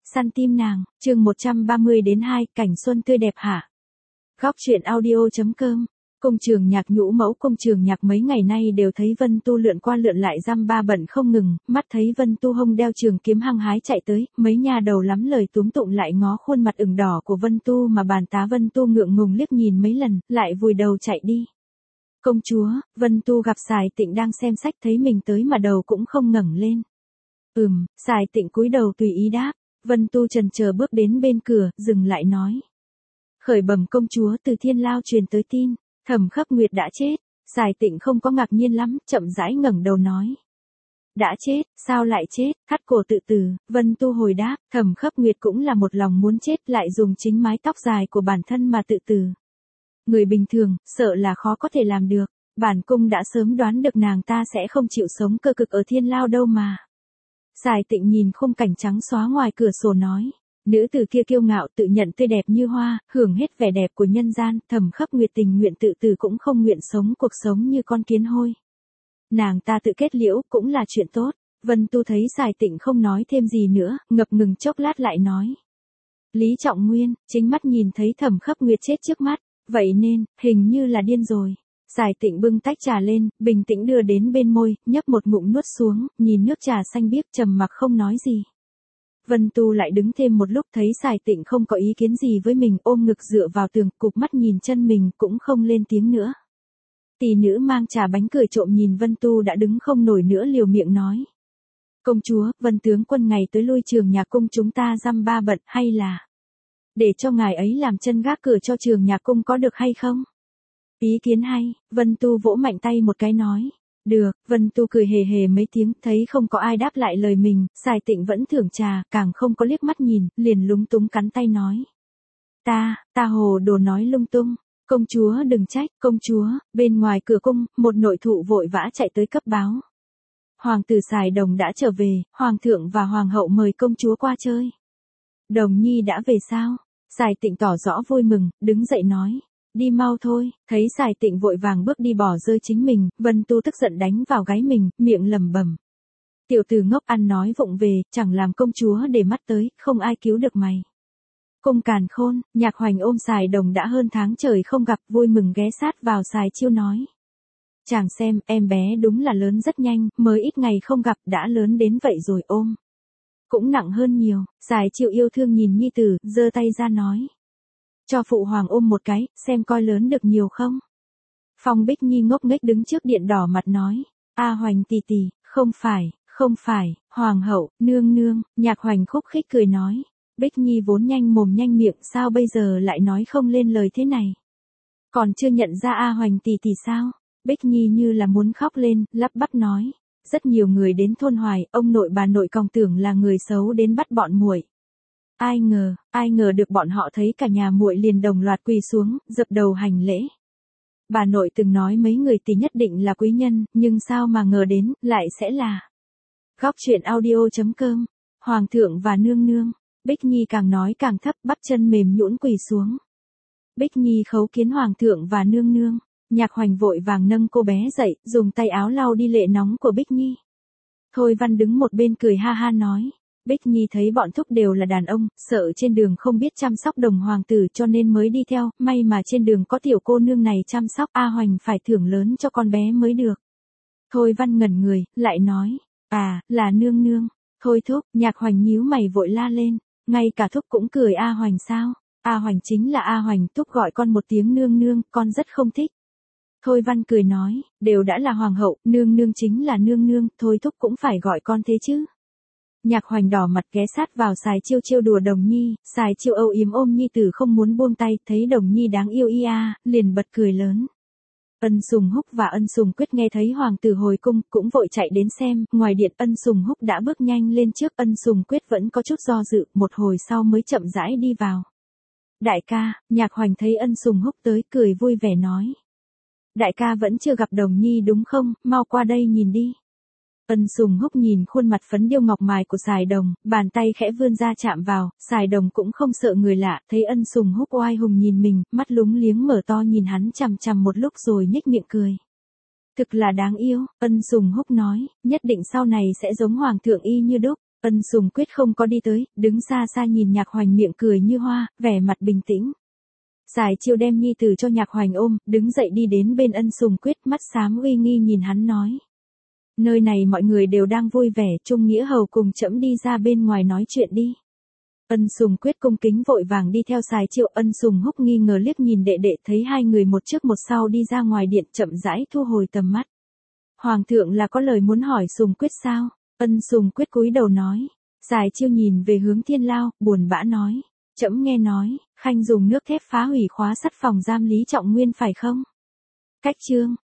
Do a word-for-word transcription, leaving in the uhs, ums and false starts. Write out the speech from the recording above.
Săn tim nàng, chương một trăm ba mươi đến hai, cảnh xuân tươi đẹp hả? Góc truyện audio.com. Công trường nhạc nhũ mẫu công trường nhạc mấy ngày nay đều thấy Vân Tu lượn qua lượn lại dăm ba bận không ngừng, mắt thấy Vân Tu hông đeo trường kiếm hăng hái chạy tới, mấy nhà đầu lắm lời túm tụng lại ngó khuôn mặt ửng đỏ của Vân Tu mà bàn tá Vân Tu ngượng ngùng liếc nhìn mấy lần, lại vùi đầu chạy đi. Công chúa, Vân Tu gặp Sài Tịnh đang xem sách thấy mình tới mà đầu cũng không ngẩng lên. Ừm, Sài Tịnh cúi đầu tùy ý đáp. Vân Tu chần chờ bước đến bên cửa, dừng lại nói. Khởi bẩm công chúa, từ Thiên Lao truyền tới tin, Thẩm Khấp Nguyệt đã chết. Sài Tịnh không có ngạc nhiên lắm, chậm rãi ngẩng đầu nói. Đã chết, sao lại chết, thắt cổ tự tử. Vân Tu hồi đáp, Thẩm Khấp Nguyệt cũng là một lòng muốn chết, lại dùng chính mái tóc dài của bản thân mà tự tử. Người bình thường, sợ là khó có thể làm được, bản cung đã sớm đoán được nàng ta sẽ không chịu sống cơ cực ở Thiên Lao đâu mà. Sài Tịnh nhìn khung cảnh trắng xóa ngoài cửa sổ nói. Nữ tử kia kiêu ngạo tự nhận tươi đẹp như hoa, hưởng hết vẻ đẹp của nhân gian, Thẩm Khấp Nguyệt tình nguyện tự tử cũng không nguyện sống cuộc sống như con kiến hôi. Nàng ta tự kết liễu cũng là chuyện tốt. Vân Tu thấy Sài Tịnh không nói thêm gì nữa, ngập ngừng chốc lát lại nói. Lý Trọng Nguyên, chính mắt nhìn thấy Thẩm Khấp Nguyệt chết trước mắt, vậy nên, hình như là điên rồi. Sài Tịnh bưng tách trà lên, bình tĩnh đưa đến bên môi, nhấp một ngụm nuốt xuống, nhìn nước trà xanh biếc trầm mặc không nói gì. Vân Tu lại đứng thêm một lúc thấy Sài Tịnh không có ý kiến gì với mình, ôm ngực dựa vào tường, cụp mắt nhìn chân mình cũng không lên tiếng nữa. Tỷ nữ mang trà bánh cười trộm nhìn Vân Tu đã đứng không nổi nữa liều miệng nói. Công chúa, Vân tướng quân ngày tới lui trường nhà cung chúng ta dăm ba bận hay là để cho ngài ấy làm chân gác cửa cho trường nhà cung có được hay không? Ý kiến hay, Vân Tu vỗ mạnh tay một cái nói. Được, Vân Tu cười hề hề mấy tiếng, thấy không có ai đáp lại lời mình, Sài Tịnh vẫn thưởng trà, càng không có liếc mắt nhìn, liền lúng túng cắn tay nói. Ta, ta hồ đồ nói lung tung, công chúa đừng trách, công chúa, bên ngoài cửa cung, một nội thụ vội vã chạy tới cấp báo. Hoàng tử Sài Đồng đã trở về, Hoàng thượng và Hoàng hậu mời công chúa qua chơi. Đồng Nhi đã về sao? Sài Tịnh tỏ rõ vui mừng, đứng dậy nói. Đi mau thôi, thấy Sài Tịnh vội vàng bước đi bỏ rơi chính mình, Vân Tu tức giận đánh vào gáy mình, miệng lẩm bẩm. Tiểu tử ngốc ăn nói vụng về, chẳng làm công chúa để mắt tới, không ai cứu được mày. Cung càn khôn, Nhạc Hoành ôm Sài Đồng đã hơn tháng trời không gặp, vui mừng ghé sát vào Sài Chiêu nói. Chàng xem, em bé đúng là lớn rất nhanh, mới ít ngày không gặp đã lớn đến vậy rồi ôm. Cũng nặng hơn nhiều, Sài Chiêu yêu thương nhìn nhi tử, giơ tay ra nói. Cho phụ hoàng ôm một cái, xem coi lớn được nhiều không. Phong Bích Nhi ngốc nghếch đứng trước điện đỏ mặt nói. A Hoành tì tì, không phải, không phải, hoàng hậu, nương nương, Nhạc Hoành khúc khích cười nói. Bích Nhi vốn nhanh mồm nhanh miệng, sao bây giờ lại nói không lên lời thế này. Còn chưa nhận ra A Hoành tì tì sao? Bích Nhi như là muốn khóc lên, lắp bắp nói. Rất nhiều người đến thôn Hoài, ông nội bà nội còn tưởng là người xấu đến bắt bọn muội. Ai ngờ, ai ngờ được bọn họ thấy cả nhà muội liền đồng loạt quỳ xuống, dập đầu hành lễ. Bà nội từng nói mấy người tỷ nhất định là quý nhân, nhưng sao mà ngờ đến, lại sẽ là. Góc truyện audio.com, Hoàng thượng và nương nương, Bích Nhi càng nói càng thấp, bắp chân mềm nhũn quỳ xuống. Bích Nhi khấu kiến Hoàng thượng và nương nương, Nhạc Hoành vội vàng nâng cô bé dậy, dùng tay áo lau đi lệ nóng của Bích Nhi. Thôi Văn đứng một bên cười ha ha nói. Bích Nhi thấy bọn thúc đều là đàn ông, sợ trên đường không biết chăm sóc đồng hoàng tử cho nên mới đi theo, may mà trên đường có tiểu cô nương này chăm sóc, A Hoành phải thưởng lớn cho con bé mới được. Thôi Văn ngẩn người, lại nói, à, là nương nương, thôi thúc, Nhạc Hoành nhíu mày vội la lên, ngay cả thúc cũng cười A Hoành sao, A Hoành chính là A Hoành, thúc gọi con một tiếng nương nương, con rất không thích. Thôi Văn cười nói, đều đã là hoàng hậu, nương nương chính là nương nương, thôi thúc cũng phải gọi con thế chứ. Nhạc Hoành đỏ mặt ghé sát vào Sài Chiêu trêu đùa Đồng Nhi, Sài Chiêu âu yếm ôm nhi tử không muốn buông tay, thấy Đồng Nhi đáng yêu ia, liền bật cười lớn. Ân Sùng Húc và Ân Sùng Quyết nghe thấy hoàng tử hồi cung, cũng vội chạy đến xem, ngoài điện Ân Sùng Húc đã bước nhanh lên trước, Ân Sùng Quyết vẫn có chút do dự, một hồi sau mới chậm rãi đi vào. Đại ca, Nhạc Hoành thấy Ân Sùng Húc tới, cười vui vẻ nói. Đại ca vẫn chưa gặp Đồng Nhi đúng không, mau qua đây nhìn đi. Ân Sùng Húc nhìn khuôn mặt phấn điêu ngọc mài của Sài Đồng, bàn tay khẽ vươn ra chạm vào, Sài Đồng cũng không sợ người lạ, thấy Ân Sùng Húc oai hùng nhìn mình, mắt lúng liếng mở to nhìn hắn chằm chằm một lúc rồi nhếch miệng cười. Thực là đáng yêu, Ân Sùng Húc nói, nhất định sau này sẽ giống hoàng thượng y như đúc. Ân Sùng Quyết không có đi tới, đứng xa xa nhìn Nhạc Hoành miệng cười như hoa, vẻ mặt bình tĩnh. Giải Chiêu đem nhi tử cho Nhạc Hoành ôm, đứng dậy đi đến bên Ân Sùng Quyết, mắt xám uy nghi nhìn hắn nói. Nơi này mọi người đều đang vui vẻ, Trung Nghĩa Hầu cùng trẫm đi ra bên ngoài nói chuyện đi. Ân Sùng Quyết cung kính vội vàng đi theo Giải Chiêu. Ân Sùng Húc nghi ngờ liếc nhìn đệ đệ, thấy hai người một trước một sau đi ra ngoài điện, chậm rãi thu hồi tầm mắt. Hoàng thượng là có lời muốn hỏi Sùng Quyết sao? Ân Sùng Quyết cúi đầu nói. Giải Chiêu nhìn về hướng Thiên Lao, buồn bã nói. Trẫm nghe nói, Khanh dùng nước thép phá hủy khóa sắt phòng giam Lý Trọng Nguyên phải không? Cách chương.